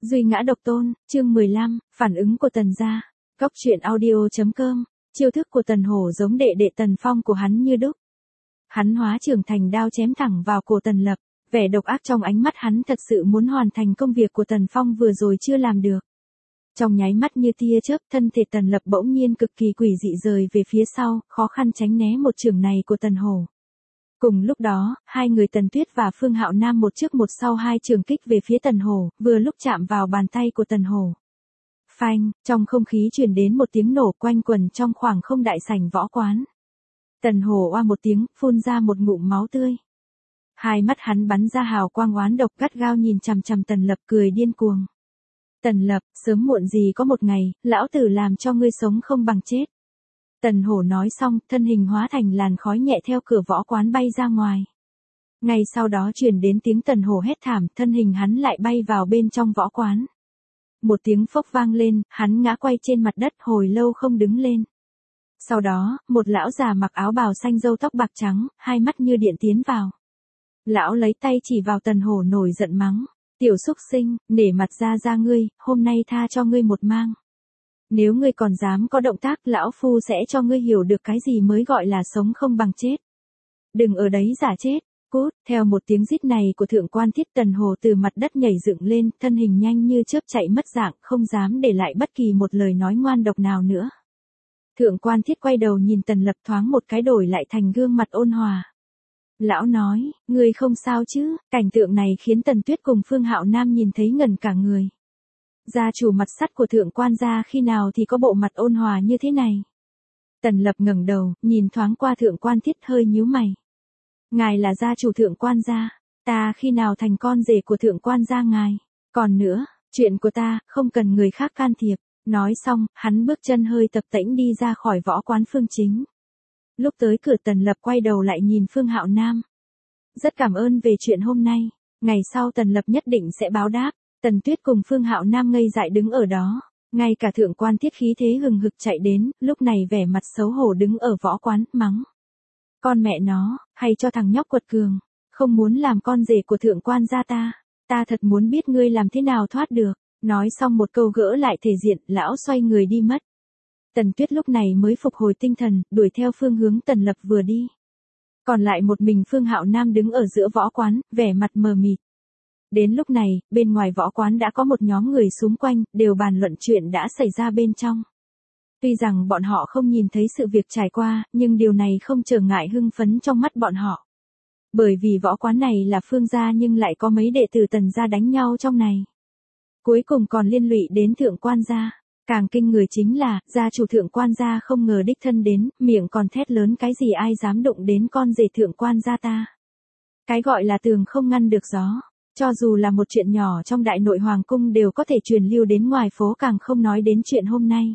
Duy ngã độc tôn, chương 15, phản ứng của Tần gia. Góc truyện audio.com. Chiêu thức của Tần Hổ giống đệ đệ Tần Phong của hắn như đúc. Hắn hóa trưởng thành đao chém thẳng vào cổ Tần Lập, vẻ độc ác trong ánh mắt hắn thật sự muốn hoàn thành công việc của Tần Phong vừa rồi chưa làm được. Trong nháy mắt như tia chớp, thân thể Tần Lập bỗng nhiên cực kỳ quỷ dị rời về phía sau, khó khăn tránh né một chưởng này của Tần Hổ. Cùng lúc đó, hai người Tần Tuyết và Phương Hạo Nam một trước một sau hai trường kích về phía Tần Hổ, vừa lúc chạm vào bàn tay của Tần Hổ. Phanh, trong không khí truyền đến một tiếng nổ quanh quẩn trong khoảng không đại sảnh võ quán. Tần Hổ oa một tiếng, phun ra một ngụm máu tươi. Hai mắt hắn bắn ra hào quang oán độc gắt gao nhìn chằm chằm Tần Lập cười điên cuồng. Tần Lập, sớm muộn gì có một ngày, lão tử làm cho ngươi sống không bằng chết. Tần Hổ nói xong, thân hình hóa thành làn khói nhẹ theo cửa võ quán bay ra ngoài. Ngay sau đó truyền đến tiếng Tần Hổ hét thảm, thân hình hắn lại bay vào bên trong võ quán. Một tiếng phốc vang lên, hắn ngã quay trên mặt đất hồi lâu không đứng lên. Sau đó, một lão già mặc áo bào xanh râu tóc bạc trắng, hai mắt như điện tiến vào. Lão lấy tay chỉ vào Tần Hổ nổi giận mắng. Tiểu súc sinh, nể mặt ra ngươi, hôm nay tha cho ngươi một mang. Nếu ngươi còn dám có động tác, lão phu sẽ cho ngươi hiểu được cái gì mới gọi là sống không bằng chết. Đừng ở đấy giả chết, cút. Theo một tiếng rít này của Thượng Quan Thiết, Tần Hổ từ mặt đất nhảy dựng lên, thân hình nhanh như chớp chạy mất dạng, không dám để lại bất kỳ một lời nói ngoan độc nào nữa. Thượng Quan Thiết quay đầu nhìn Tần Lập thoáng một cái đổi lại thành gương mặt ôn hòa. Lão nói, ngươi không sao chứ? Cảnh tượng này khiến Tần Tuyết cùng Phương Hạo Nam nhìn thấy ngẩn cả người. Gia chủ mặt sắt của Thượng Quan gia khi nào thì có bộ mặt ôn hòa như thế này? Tần Lập ngẩng đầu, nhìn thoáng qua Thượng Quan Thiết hơi nhíu mày. Ngài là gia chủ Thượng Quan gia, ta khi nào thành con rể của Thượng Quan gia ngài? Còn nữa, chuyện của ta, không cần người khác can thiệp. Nói xong, hắn bước chân hơi tập tễnh đi ra khỏi võ quán Phương Chính. Lúc tới cửa Tần Lập quay đầu lại nhìn Phương Hạo Nam. Rất cảm ơn về chuyện hôm nay, ngày sau Tần Lập nhất định sẽ báo đáp. Tần Tuyết cùng Phương Hạo Nam ngây dại đứng ở đó, ngay cả Thượng Quan Thiết khí thế hừng hực chạy đến, lúc này vẻ mặt xấu hổ đứng ở võ quán, mắng. Con mẹ nó, hay cho thằng nhóc quật cường, không muốn làm con rể của Thượng Quan gia ta thật muốn biết ngươi làm thế nào thoát được. Nói xong một câu gỡ lại thể diện, lão xoay người đi mất. Tần Tuyết lúc này mới phục hồi tinh thần, đuổi theo phương hướng Tần Lập vừa đi. Còn lại một mình Phương Hạo Nam đứng ở giữa võ quán, vẻ mặt mờ mịt. Đến lúc này, bên ngoài võ quán đã có một nhóm người xung quanh, đều bàn luận chuyện đã xảy ra bên trong. Tuy rằng bọn họ không nhìn thấy sự việc trải qua, nhưng điều này không trở ngại hưng phấn trong mắt bọn họ. Bởi vì võ quán này là Phương gia nhưng lại có mấy đệ tử Tần gia đánh nhau trong này. Cuối cùng còn liên lụy đến Thượng Quan gia. Càng kinh người chính là, gia chủ Thượng Quan gia không ngờ đích thân đến, miệng còn thét lớn cái gì ai dám đụng đến con rể Thượng Quan gia ta. Cái gọi là tường không ngăn được gió. Cho dù là một chuyện nhỏ trong đại nội hoàng cung đều có thể truyền lưu đến ngoài phố, càng không nói đến chuyện hôm nay.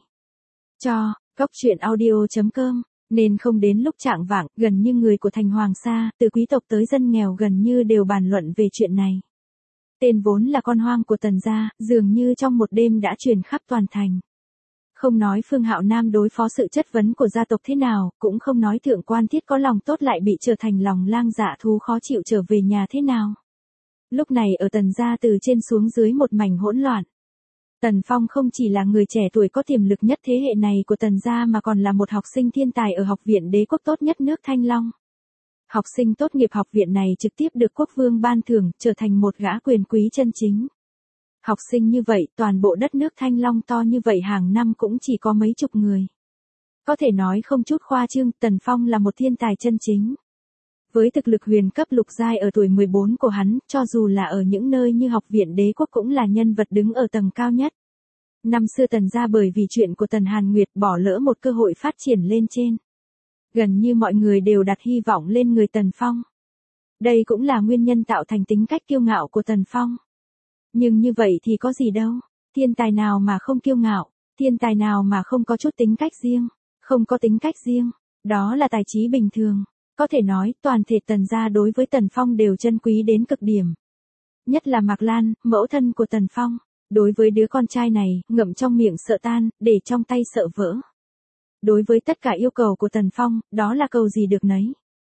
Góc truyện audio.com. Nên không đến lúc chạng vạng, gần như người của thành Hoàng Sa, từ quý tộc tới dân nghèo gần như đều bàn luận về chuyện này. Tên vốn là con hoang của Tần gia, dường như trong một đêm đã truyền khắp toàn thành. Không nói Phương Hạo Nam đối phó sự chất vấn của gia tộc thế nào, cũng không nói Thượng Quan Thiết có lòng tốt lại bị trở thành lòng lang dạ thú khó chịu trở về nhà thế nào. Lúc này ở Tần gia từ trên xuống dưới một mảnh hỗn loạn. Tần Phong không chỉ là người trẻ tuổi có tiềm lực nhất thế hệ này của Tần gia mà còn là một học sinh thiên tài ở học viện đế quốc tốt nhất nước Thanh Long. Học sinh tốt nghiệp học viện này trực tiếp được quốc vương ban thưởng, trở thành một gã quyền quý chân chính. Học sinh như vậy, toàn bộ đất nước Thanh Long to như vậy hàng năm cũng chỉ có mấy chục người. Có thể nói không chút khoa trương, Tần Phong là một thiên tài chân chính. Với thực lực huyền cấp lục giai ở tuổi 14 của hắn, cho dù là ở những nơi như học viện đế quốc cũng là nhân vật đứng ở tầng cao nhất. Năm xưa Tần gia bởi vì chuyện của Tần Hàn Nguyệt bỏ lỡ một cơ hội phát triển lên trên. Gần như mọi người đều đặt hy vọng lên người Tần Phong. Đây cũng là nguyên nhân tạo thành tính cách kiêu ngạo của Tần Phong. Nhưng như vậy thì có gì đâu, thiên tài nào mà không kiêu ngạo, thiên tài nào mà không có chút tính cách riêng, không có tính cách riêng, đó là tài trí bình thường. Có thể nói, toàn thể Tần gia đối với Tần Phong đều trân quý đến cực điểm. Nhất là Mạc Lan, mẫu thân của Tần Phong, đối với đứa con trai này, ngậm trong miệng sợ tan, để trong tay sợ vỡ. Đối với tất cả yêu cầu của Tần Phong, đó là cầu gì được nấy.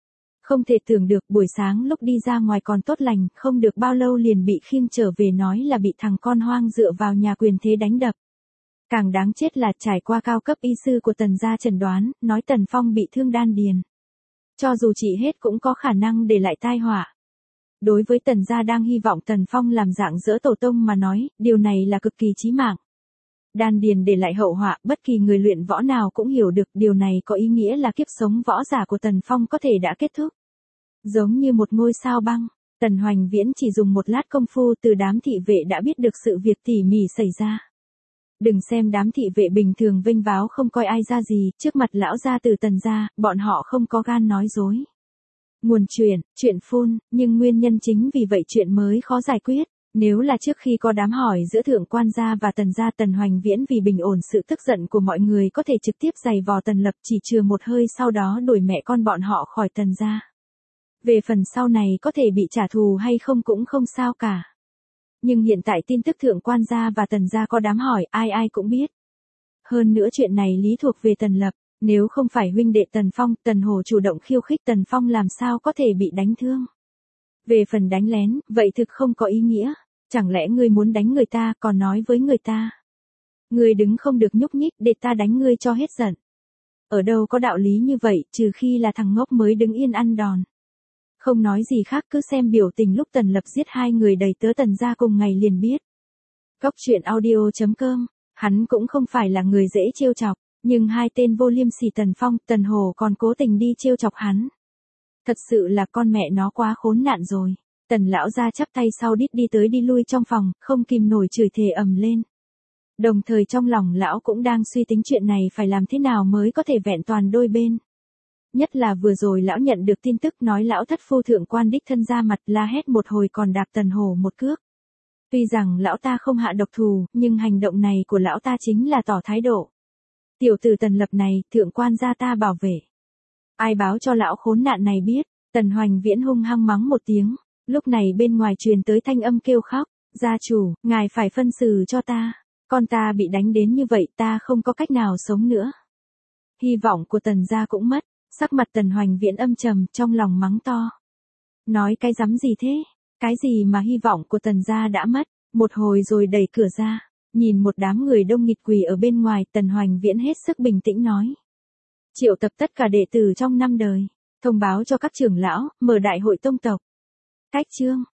Không thể tưởng được buổi sáng lúc đi ra ngoài còn tốt lành, không được bao lâu liền bị khiêng trở về nói là bị thằng con hoang dựa vào nhà quyền thế đánh đập. Càng đáng chết là trải qua cao cấp y sư của Tần gia chẩn đoán, nói Tần Phong bị thương đan điền. Cho dù trị hết cũng có khả năng để lại tai họa. Đối với Tần gia đang hy vọng Tần Phong làm dạng dỡ tổ tông mà nói, điều này là cực kỳ chí mạng. Đan điền để lại hậu họa, bất kỳ người luyện võ nào cũng hiểu được điều này có ý nghĩa là kiếp sống võ giả của Tần Phong có thể đã kết thúc. Giống như một ngôi sao băng, Tần Hoành Viễn chỉ dùng một lát công phu từ đám thị vệ đã biết được sự việc tỉ mỉ xảy ra. Đừng xem đám thị vệ bình thường vênh váo không coi ai ra gì, trước mặt lão gia từ Tần gia, bọn họ không có gan nói dối. Nguồn chuyện phun, nhưng nguyên nhân chính vì vậy chuyện mới khó giải quyết. Nếu là trước khi có đám hỏi giữa thượng quan gia và Tần gia, Tần Hoành Viễn vì bình ổn sự tức giận của mọi người có thể trực tiếp giày vò Tần Lập, chỉ chừa một hơi sau đó đuổi mẹ con bọn họ khỏi Tần gia. Về phần sau này có thể bị trả thù hay không cũng không sao cả. Nhưng hiện tại tin tức thượng quan gia và Tần gia có đám hỏi, ai ai cũng biết. Hơn nữa chuyện này lý thuộc về Tần Lập, nếu không phải huynh đệ Tần Phong, Tần Hồ chủ động khiêu khích Tần Phong làm sao có thể bị đánh thương. Về phần đánh lén, vậy thực không có ý nghĩa. Chẳng lẽ ngươi muốn đánh người ta còn nói với người ta. Ngươi đứng không được nhúc nhích để ta đánh ngươi cho hết giận. Ở đâu có đạo lý như vậy, trừ khi là thằng ngốc mới đứng yên ăn đòn. Không nói gì khác, cứ xem biểu tình lúc Tần Lập giết hai người đầy tớ Tần gia cùng ngày liền biết. Góc truyện audio.com, hắn cũng không phải là người dễ trêu chọc, nhưng hai tên vô liêm sỉ Tần Phong, Tần Hồ còn cố tình đi trêu chọc hắn. Thật sự là con mẹ nó quá khốn nạn rồi. Tần lão gia chắp tay sau đít đi tới đi lui trong phòng, không kìm nổi chửi thề ầm lên. Đồng thời trong lòng lão cũng đang suy tính chuyện này phải làm thế nào mới có thể vẹn toàn đôi bên. Nhất là vừa rồi lão nhận được tin tức nói lão thất phu thượng quan đích thân ra mặt, la hét một hồi còn đạp Tần Hồ một cước. Tuy rằng lão ta không hạ độc thù, nhưng hành động này của lão ta chính là tỏ thái độ. Tiểu tử Tần Lập này, thượng quan gia ta bảo vệ. Ai báo cho lão khốn nạn này biết. Tần Hoành Viễn hung hăng mắng một tiếng. Lúc này bên ngoài truyền tới thanh âm kêu khóc. Gia chủ, ngài phải phân xử cho ta. Con ta bị đánh đến như vậy, ta không có cách nào sống nữa. Hy vọng của Tần gia cũng mất. Sắc mặt Tần Hoành Viễn âm trầm, trong lòng mắng to. Nói cái rắm gì thế? Cái gì mà hy vọng của Tần gia đã mất? Một hồi rồi đẩy cửa ra. Nhìn một đám người đông nghịt quỳ ở bên ngoài, Tần Hoành Viễn hết sức bình tĩnh nói. Triệu tập tất cả đệ tử trong năm đời. Thông báo cho các trưởng lão, mở đại hội tông tộc. Cách chương.